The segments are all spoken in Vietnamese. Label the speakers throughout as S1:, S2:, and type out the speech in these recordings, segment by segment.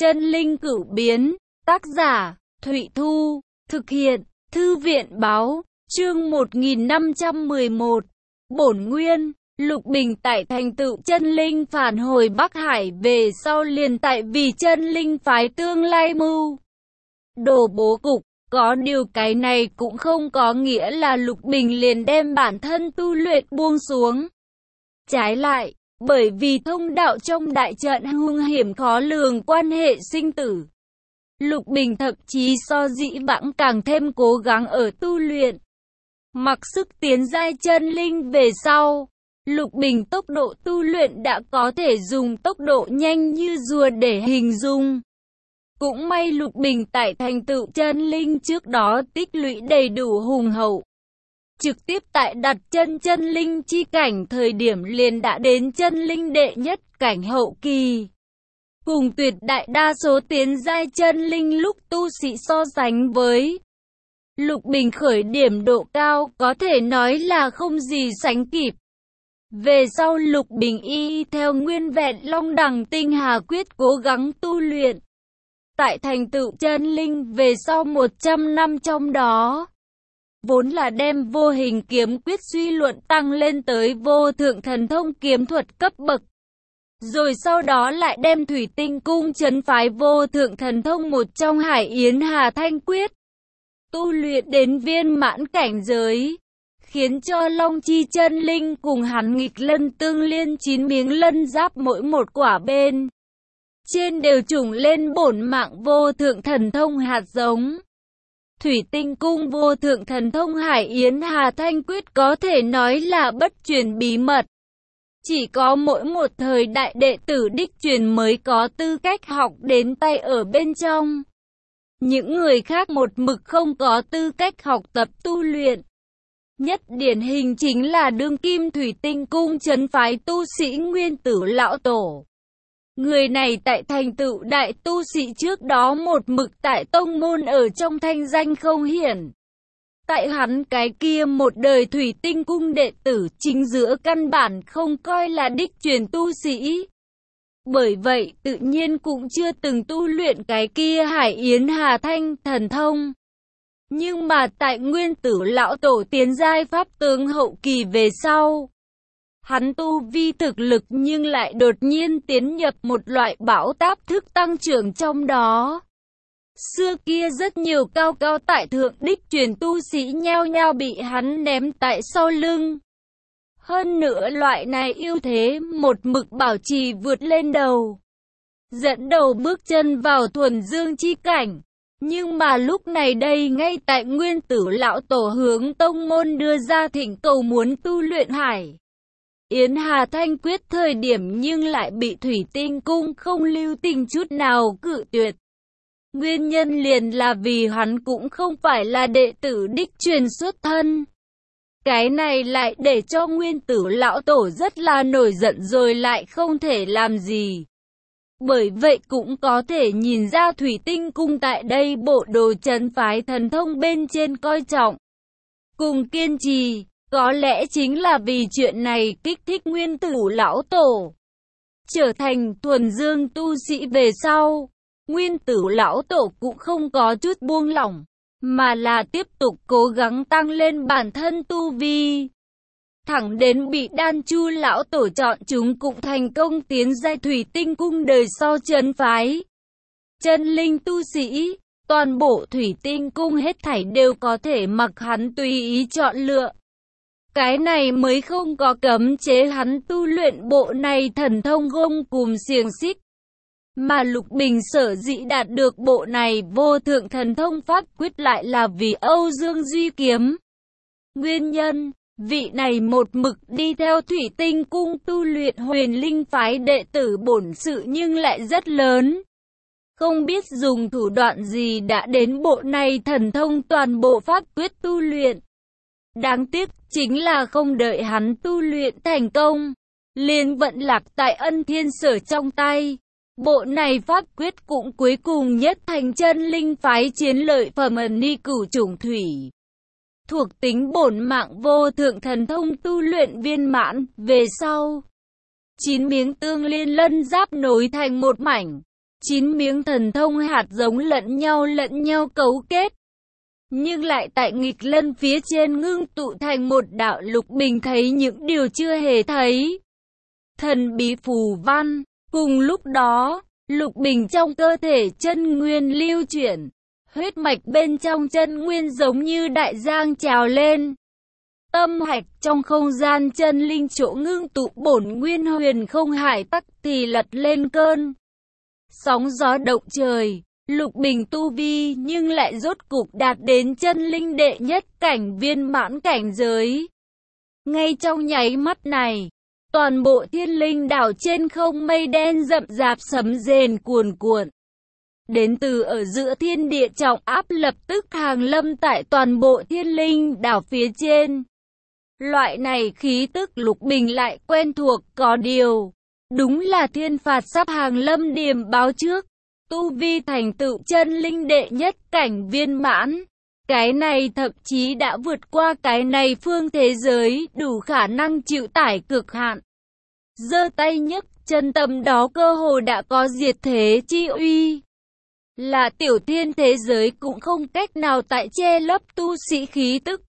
S1: Chân linh cửu biến, tác giả, Thụy Thu, thực hiện, Thư viện báo, chương 1511, bổn nguyên, Lục Bình tại thành tựu chân linh phản hồi Bắc Hải về sau liền tại vì chân linh phái tương lai mưu đồ bố cục. Có điều cái này cũng không có nghĩa là Lục Bình liền đem bản thân tu luyện buông xuống. Trái lại, bởi vì thông đạo trong đại trận hung hiểm khó lường quan hệ sinh tử, Lục Bình thậm chí so dĩ vãng càng thêm cố gắng ở tu luyện. Mặc sức tiến giai chân linh về sau, Lục Bình tốc độ tu luyện đã có thể dùng tốc độ nhanh như rùa để hình dung. Cũng may Lục Bình tại thành tựu chân linh trước đó tích lũy đầy đủ hùng hậu. Trực tiếp tại đặt chân linh chi cảnh thời điểm liền đã đến chân linh đệ nhất cảnh hậu kỳ. Cùng tuyệt đại đa số tiến giai chân linh lúc tu sĩ so sánh với, Lục Bình khởi điểm độ cao có thể nói là không gì sánh kịp. Về sau Lục Bình y theo nguyên vẹn Long Đằng Tinh Hà Quyết cố gắng tu luyện. Tại thành tựu chân linh về sau 100 năm trong đó, vốn là đem vô hình kiếm quyết suy luận tăng lên tới vô thượng thần thông kiếm thuật cấp bậc. Rồi sau đó lại đem Thủy Tinh Cung trấn phái vô thượng thần thông một trong Hải Yến Hà Thanh Quyết tu luyện đến viên mãn cảnh giới, khiến cho Long Chi chân linh cùng hắn nghịch lân tương liên 9 miếng lân giáp mỗi một quả bên trên đều trùng lên bổn mạng vô thượng thần thông hạt giống. Thủy Tinh Cung vô thượng thần thông Hải Yến Hà Thanh Quyết có thể nói là bất truyền bí mật. Chỉ có mỗi một thời đại đệ tử đích truyền mới có tư cách học đến tay ở bên trong. Những người khác một mực không có tư cách học tập tu luyện. Nhất điển hình chính là đương kim Thủy Tinh Cung trấn phái tu sĩ Nguyên Tử Lão Tổ. Người này tại thành tựu đại tu sĩ trước đó một mực tại tông môn ở trong thanh danh không hiển. Tại hắn cái kia một đời Thủy Tinh Cung đệ tử chính giữa căn bản không coi là đích truyền tu sĩ. Bởi vậy tự nhiên cũng chưa từng tu luyện cái kia Hải Yến Hà Thanh thần thông. Nhưng mà tại Nguyên Tử Lão Tổ tiến giai pháp tướng hậu kỳ về sau, hắn tu vi thực lực nhưng lại đột nhiên tiến nhập một loại bão táp thức tăng trưởng trong đó. Xưa kia rất nhiều cao cao tại thượng đích truyền tu sĩ nhao nhao bị hắn ném tại sau lưng. Hơn nữa loại này ưu thế một mực bảo trì vượt lên đầu, dẫn đầu bước chân vào thuần dương chi cảnh. Nhưng mà lúc này đây ngay tại Nguyên Tử Lão Tổ hướng tông môn đưa ra thỉnh cầu muốn tu luyện Hải Yến Hà Thanh Quyết thời điểm nhưng lại bị Thủy Tinh Cung không lưu tình chút nào cự tuyệt. Nguyên nhân liền là vì hắn cũng không phải là đệ tử đích truyền xuất thân. Cái này lại để cho Nguyên Tử Lão Tổ rất là nổi giận rồi lại không thể làm gì. Bởi vậy cũng có thể nhìn ra Thủy Tinh Cung tại đây bộ đồ trấn phái thần thông bên trên coi trọng cùng kiên trì. Có lẽ chính là vì chuyện này kích thích Nguyên Tử Lão Tổ trở thành thuần dương tu sĩ về sau. Nguyên Tử Lão Tổ cũng không có chút buông lỏng, mà là tiếp tục cố gắng tăng lên bản thân tu vi. Thẳng đến bị Đan Chu Lão Tổ chọn chúng cũng thành công tiến giai Thủy Tinh Cung đời sau trấn phái chân linh tu sĩ. Toàn bộ Thủy Tinh Cung hết thảy đều có thể mặc hắn tùy ý chọn lựa. Cái này mới không có cấm chế hắn tu luyện bộ này thần thông gông cùm xiềng xích. Mà Lục Bình sở dĩ đạt được bộ này vô thượng thần thông pháp quyết lại là vì Âu Dương Duy Kiếm. Nguyên nhân, vị này một mực đi theo Thủy Tinh Cung tu luyện Huyền Linh phái đệ tử bổn sự nhưng lại rất lớn. Không biết dùng thủ đoạn gì đã đến bộ này thần thông toàn bộ pháp quyết tu luyện. Đáng tiếc chính là không đợi hắn tu luyện thành công, liền vận lạc tại Ân Thiên Sở trong tay. Bộ này pháp quyết cũng cuối cùng nhất thành chân linh phái chiến lợi phẩm ẩn ni cửu chủng thủy. Thuộc tính bổn mạng vô thượng thần thông tu luyện viên mãn, về sau 9 miếng tương liên lân giáp nối thành một mảnh, 9 miếng thần thông hạt giống lẫn nhau cấu kết, nhưng lại tại nghịch lân phía trên ngưng tụ thành một đạo. Lục Bình thấy những điều chưa hề thấy. Thần bí phù văn. Cùng lúc đó, Lục Bình trong cơ thể chân nguyên lưu chuyển, huyết mạch bên trong chân nguyên giống như đại giang trào lên. Tâm hạch trong không gian chân linh chỗ ngưng tụ bổn nguyên huyền không hải tắc thì lật lên cơn sóng gió động trời. Lục Bình tu vi nhưng lại rốt cục đạt đến chân linh đệ nhất cảnh viên mãn cảnh giới. Ngay trong nháy mắt này, toàn bộ thiên linh đảo trên không mây đen rậm rạp sấm rền cuồn cuộn. Đến từ ở giữa thiên địa trọng áp lập tức hàng lâm tại toàn bộ thiên linh đảo phía trên. Loại này khí tức Lục Bình lại quen thuộc, có điều đúng là thiên phạt sắp hàng lâm điềm báo trước. Tu vi thành tựu chân linh đệ nhất cảnh viên mãn. Cái này thậm chí đã vượt qua cái này phương thế giới, đủ khả năng chịu tải cực hạn. Giơ tay nhấc chân tâm đó cơ hồ đã có diệt thế chi uy. Là tiểu thiên thế giới cũng không cách nào tại che lấp tu sĩ khí tức.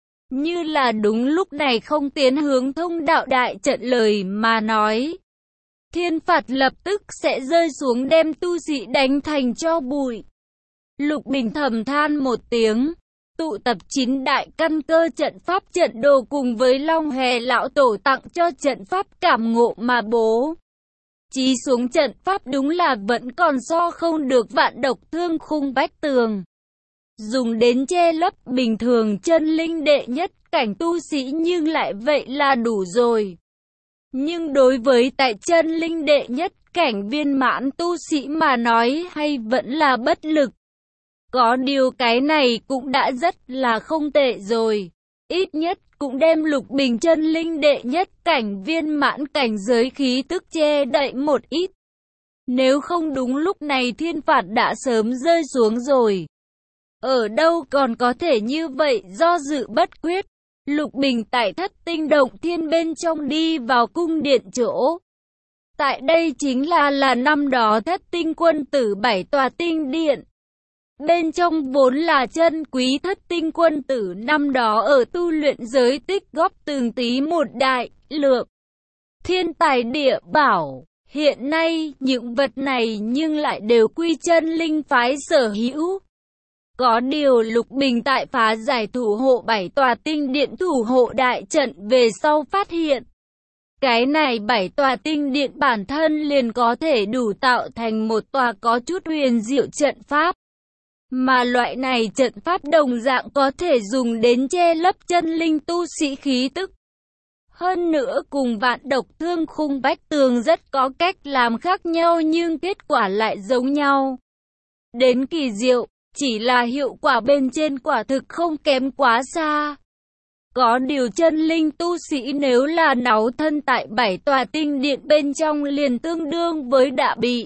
S1: Như là đúng lúc này không tiến hướng thông đạo đại trận lời mà nói, thiên phạt lập tức sẽ rơi xuống đem tu sĩ đánh thành tro bụi. Lục Bình thầm than một tiếng, tụ tập 9 đại căn cơ trận pháp trận đồ cùng với Long Hề lão tổ tặng cho trận pháp cảm ngộ mà bố trí xuống trận pháp đúng là vẫn còn so không được vạn độc thương khung bách tường. Dùng đến che lấp bình thường chân linh đệ nhất cảnh tu sĩ nhưng lại vậy là đủ rồi. Nhưng đối với tại chân linh đệ nhất cảnh viên mãn tu sĩ mà nói hay vẫn là bất lực. Có điều cái này cũng đã rất là không tệ rồi. Ít nhất cũng đem Lục Bình chân linh đệ nhất cảnh viên mãn cảnh giới khí tức che đậy một ít. Nếu không đúng lúc này thiên phạt đã sớm rơi xuống rồi. Ở đâu còn có thể như vậy, do dự bất quyết. Lục Bình tại Thất Tinh Động Thiên bên trong đi vào cung điện chỗ. Tại đây chính là năm đó Thất Tinh Quân Tử 7 tòa tinh điện. Bên trong vốn là chân quý Thất Tinh Quân Tử năm đó ở tu luyện giới tích góp từng tí một đại lượng thiên tài địa bảo. Hiện nay những vật này nhưng lại đều quy chân linh phái sở hữu. Có điều Lục Bình tại phá giải thủ hộ 7 tòa tinh điện thủ hộ đại trận về sau phát hiện, cái này 7 tòa tinh điện bản thân liền có thể đủ tạo thành một tòa có chút huyền diệu trận pháp. Mà loại này trận pháp đồng dạng có thể dùng đến che lấp chân linh tu sĩ khí tức. Hơn nữa cùng vạn độc thương khung bách tường rất có cách làm khác nhau nhưng kết quả lại giống nhau. Đến kỳ diệu, chỉ là hiệu quả bên trên quả thực không kém quá xa. Có điều chân linh tu sĩ nếu là náu thân tại 7 tòa tinh điện bên trong liền tương đương với đã bị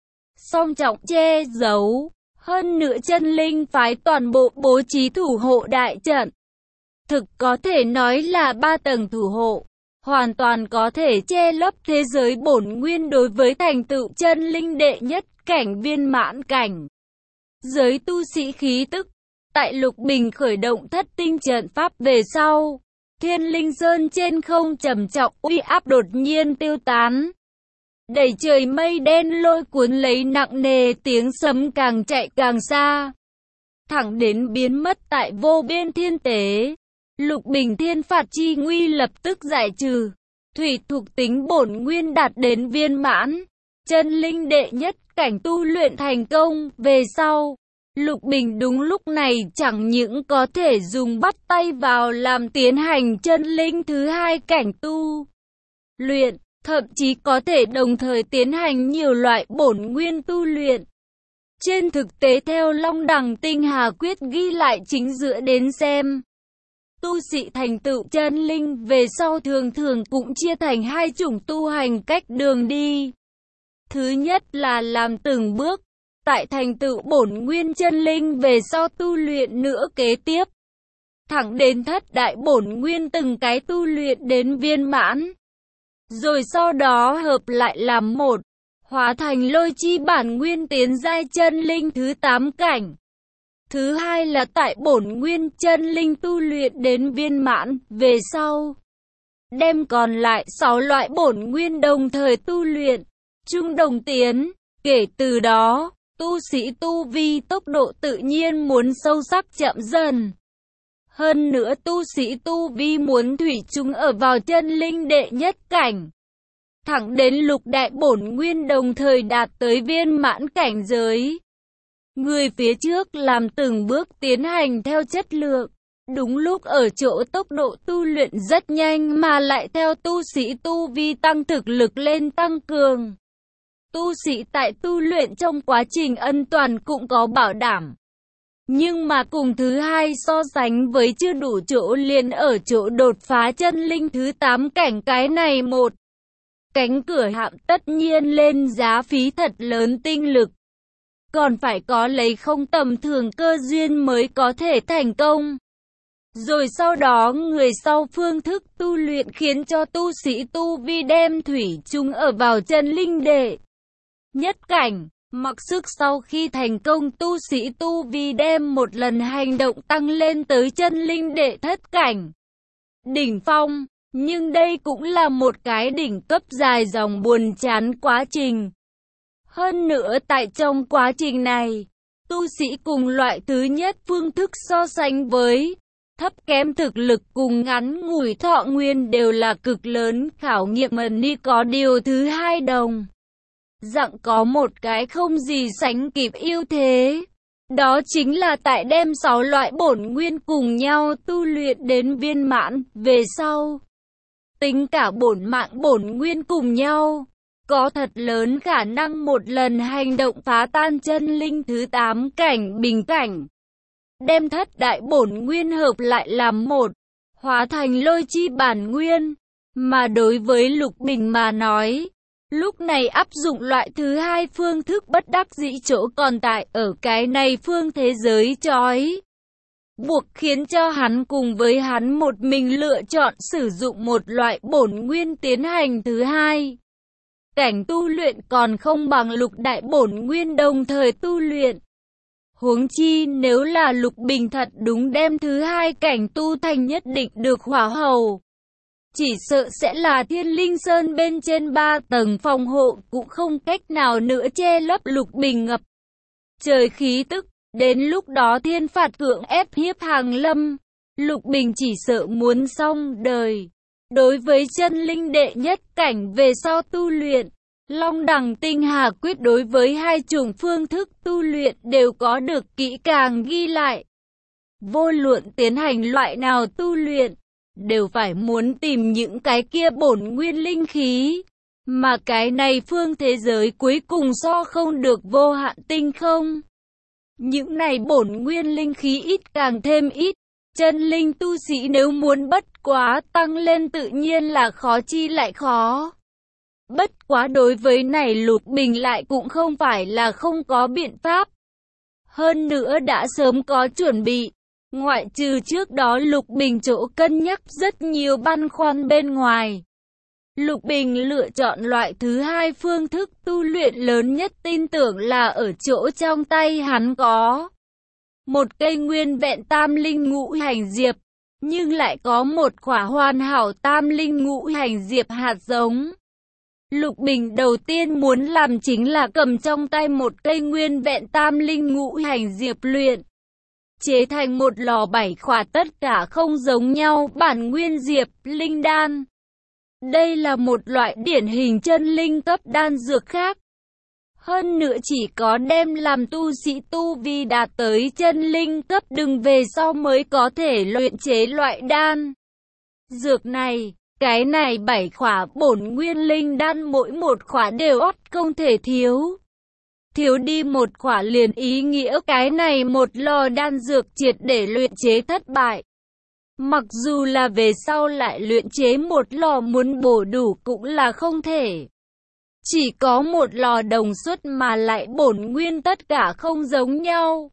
S1: song trọng che giấu. Hơn nữa chân linh phái toàn bộ bố trí thủ hộ đại trận. Thực có thể nói là 3 tầng thủ hộ, hoàn toàn có thể che lấp thế giới bổn nguyên đối với thành tựu chân linh đệ nhất cảnh viên mãn cảnh. Giới tu sĩ khí tức, tại Lục Bình khởi động Thất Tinh trận pháp về sau, Thiên Linh Sơn trên không trầm trọng uy áp đột nhiên tiêu tán. Đẩy trời mây đen lôi cuốn lấy nặng nề, tiếng sấm càng chạy càng xa, thẳng đến biến mất tại vô biên thiên tế. Lục Bình thiên phạt chi nguy lập tức giải trừ, thủy thuộc tính bổn nguyên đạt đến viên mãn, chân linh đệ nhất cảnh tu luyện thành công. Về sau, Lục Bình đúng lúc này chẳng những có thể dùng bắt tay vào làm tiến hành chân linh thứ hai cảnh tu luyện, thậm chí có thể đồng thời tiến hành nhiều loại bổn nguyên tu luyện. Trên thực tế theo Long Đằng Tinh Hà Quyết ghi lại chính giữa đến xem, tu sĩ thành tựu chân linh về sau thường thường cũng chia thành hai chủng tu hành cách đường đi. Thứ nhất là làm từng bước, tại thành tựu bổn nguyên chân linh về sau tu luyện nữa kế tiếp, thẳng đến thất đại bổn nguyên từng cái tu luyện đến viên mãn. Rồi sau đó hợp lại làm một, hóa thành lôi chi bản nguyên tiến giai chân linh thứ 8 cảnh. Thứ hai là tại bổn nguyên chân linh tu luyện đến viên mãn, về sau đem còn lại 6 loại bổn nguyên đồng thời tu luyện, chung đồng tiến. Kể từ đó, tu sĩ tu vi tốc độ tự nhiên muốn sâu sắc chậm dần. Hơn nữa tu sĩ tu vi muốn thủy chung ở vào chân linh đệ nhất cảnh, thẳng đến lục đại bổn nguyên đồng thời đạt tới viên mãn cảnh giới. Người phía trước làm từng bước tiến hành theo chất lượng, đúng lúc ở chỗ tốc độ tu luyện rất nhanh mà lại theo tu sĩ tu vi tăng thực lực lên tăng cường. Tu sĩ tại tu luyện trong quá trình an toàn cũng có bảo đảm. Nhưng mà cùng thứ hai so sánh với chưa đủ chỗ liền ở chỗ đột phá chân linh thứ 8 cảnh, cái này một cánh cửa hạm tất nhiên lên giá phí thật lớn tinh lực. Còn phải có lấy không tầm thường cơ duyên mới có thể thành công. Rồi sau đó người sau phương thức tu luyện khiến cho tu sĩ tu vi đem thủy chung ở vào chân linh đệ nhất cảnh. Mặc sức sau khi thành công tu sĩ tu vi đem một lần hành động tăng lên tới chân linh đệ thất cảnh đỉnh phong. Nhưng đây cũng là một cái đỉnh cấp dài dòng buồn chán quá trình. Hơn nữa tại trong quá trình này, tu sĩ cùng loại thứ nhất phương thức so sánh với thấp kém thực lực cùng ngắn ngủi thọ nguyên đều là cực lớn khảo nghiệm mà ni có điều thứ hai đồng dạng có một cái không gì sánh kịp ưu thế. Đó chính là tại đem 6 loại bổn nguyên cùng nhau tu luyện đến viên mãn, về sau tính cả bổn mạng bổn nguyên cùng nhau, có thật lớn khả năng một lần hành động phá tan chân linh thứ 8 cảnh bình cảnh. Đem thất đại bổn nguyên hợp lại làm một, hóa thành lôi chi bản nguyên. Mà đối với Lục Bình mà nói, lúc này áp dụng loại thứ hai phương thức bất đắc dĩ chỗ còn tại ở cái này phương thế giới trói buộc khiến cho hắn cùng với hắn một mình lựa chọn sử dụng một loại bổn nguyên tiến hành thứ hai cảnh tu luyện còn không bằng lục đại bổn nguyên đồng thời tu luyện. Huống chi nếu là Lục Bình thật đúng đem thứ hai cảnh tu thành nhất định được hỏa hầu, chỉ sợ sẽ là Thiên Linh Sơn bên trên 3 tầng phòng hộ cũng không cách nào nữa che lấp Lục Bình ngập trời khí tức. Đến lúc đó thiên phạt cưỡng ép hiếp hàng lâm, Lục Bình chỉ sợ muốn xong đời. Đối với chân linh đệ nhất cảnh về sau tu luyện, Long Đằng Tinh Hà Quyết đối với hai chủng phương thức tu luyện đều có được kỹ càng ghi lại. Vô luận tiến hành loại nào tu luyện, đều phải muốn tìm những cái kia bổn nguyên linh khí. Mà cái này phương thế giới cuối cùng so không được vô hạn tinh không. Những này bổn nguyên linh khí ít càng thêm ít. Chân linh tu sĩ nếu muốn bất quá tăng lên tự nhiên là khó chi lại khó. Bất quá đối với này Lục Bình lại cũng không phải là không có biện pháp. Hơn nữa đã sớm có chuẩn bị. Ngoại trừ trước đó Lục Bình chỗ cân nhắc rất nhiều băn khoăn bên ngoài. Lục Bình lựa chọn loại thứ hai phương thức tu luyện lớn nhất tin tưởng là ở chỗ trong tay hắn có một cây nguyên vẹn tam linh ngũ hành diệp, nhưng lại có một quả hoàn hảo tam linh ngũ hành diệp hạt giống. Lục Bình đầu tiên muốn làm chính là cầm trong tay một cây nguyên vẹn tam linh ngũ hành diệp luyện chế thành một lò 7 khỏa tất cả không giống nhau bản nguyên diệp linh đan. Đây là một loại điển hình chân linh cấp đan dược khác. Hơn nữa chỉ có đem làm tu sĩ tu vi đạt tới chân linh cấp đừng về sau mới có thể luyện chế loại đan dược này. Cái này 7 khỏa bổn nguyên linh đan mỗi một khỏa đều không thể thiếu. Thiếu đi một khỏa liền ý nghĩa cái này một lò đan dược triệt để luyện chế thất bại. Mặc dù là về sau lại luyện chế một lò muốn bổ đủ cũng là không thể. Chỉ có một lò đồng suất mà lại bổn nguyên tất cả không giống nhau,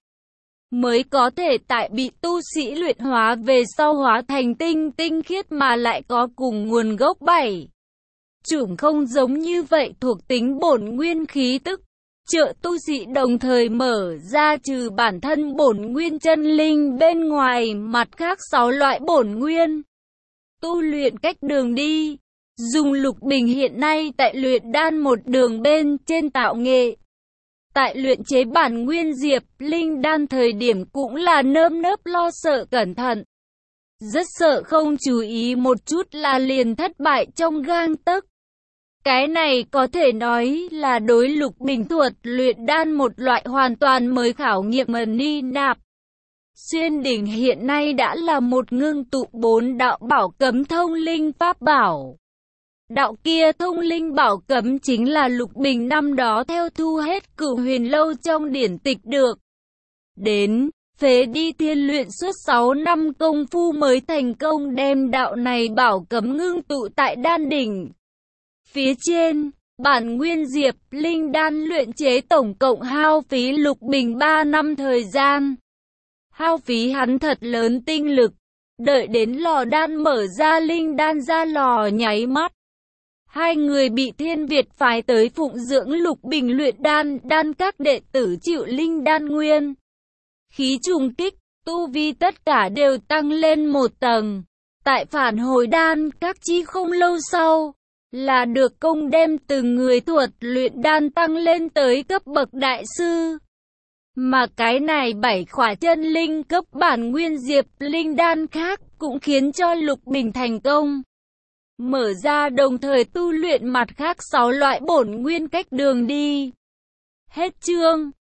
S1: mới có thể tại bị tu sĩ luyện hóa về sau hóa thành tinh khiết mà lại có cùng nguồn gốc 7 chủng không giống như vậy thuộc tính bổn nguyên khí tức. Trợ tu sĩ đồng thời mở ra trừ bản thân bổn nguyên chân linh bên ngoài mặt khác 6 loại bổn nguyên. Tu luyện cách đường đi. Dùng Lục Bình hiện nay tại luyện đan một đường bên trên tạo nghệ. Tại luyện chế bản nguyên diệp linh đan thời điểm cũng là nơm nớp lo sợ cẩn thận. Rất sợ không chú ý một chút là liền thất bại trong gang tấc. Cái này có thể nói là đối Lục Bình thuật luyện đan một loại hoàn toàn mới khảo nghiệm mà ni nạp. Xuyên đỉnh hiện nay đã là một ngưng tụ 4 đạo bảo cấm thông linh pháp bảo. Đạo kia thông linh bảo cấm chính là Lục Bình năm đó theo thu hết Cửu Huyền Lâu trong điển tịch được. Đến, phế đi thiên luyện suốt 6 năm công phu mới thành công đem đạo này bảo cấm ngưng tụ tại đan đỉnh. Phía trên, bản nguyên diệp linh đan luyện chế tổng cộng hao phí Lục Bình 3 năm thời gian. Hao phí hắn thật lớn tinh lực, đợi đến lò đan mở ra linh đan ra lò nháy mắt. Hai người bị Thiên Việt phái tới phụng dưỡng Lục Bình luyện đan, đan các đệ tử chịu linh đan nguyên. Khí trùng kích, tu vi tất cả đều tăng lên một tầng. Tại phản hồi đan các chi không lâu sau, là được công đem từng người thuật luyện đan tăng lên tới cấp bậc đại sư. Mà cái này 7 khỏa chân linh cấp bản nguyên diệp linh đan khác cũng khiến cho Lục Bình thành công. Mở ra đồng thời tu luyện mặt khác 6 loại bổn nguyên cách đường đi. Hết chương.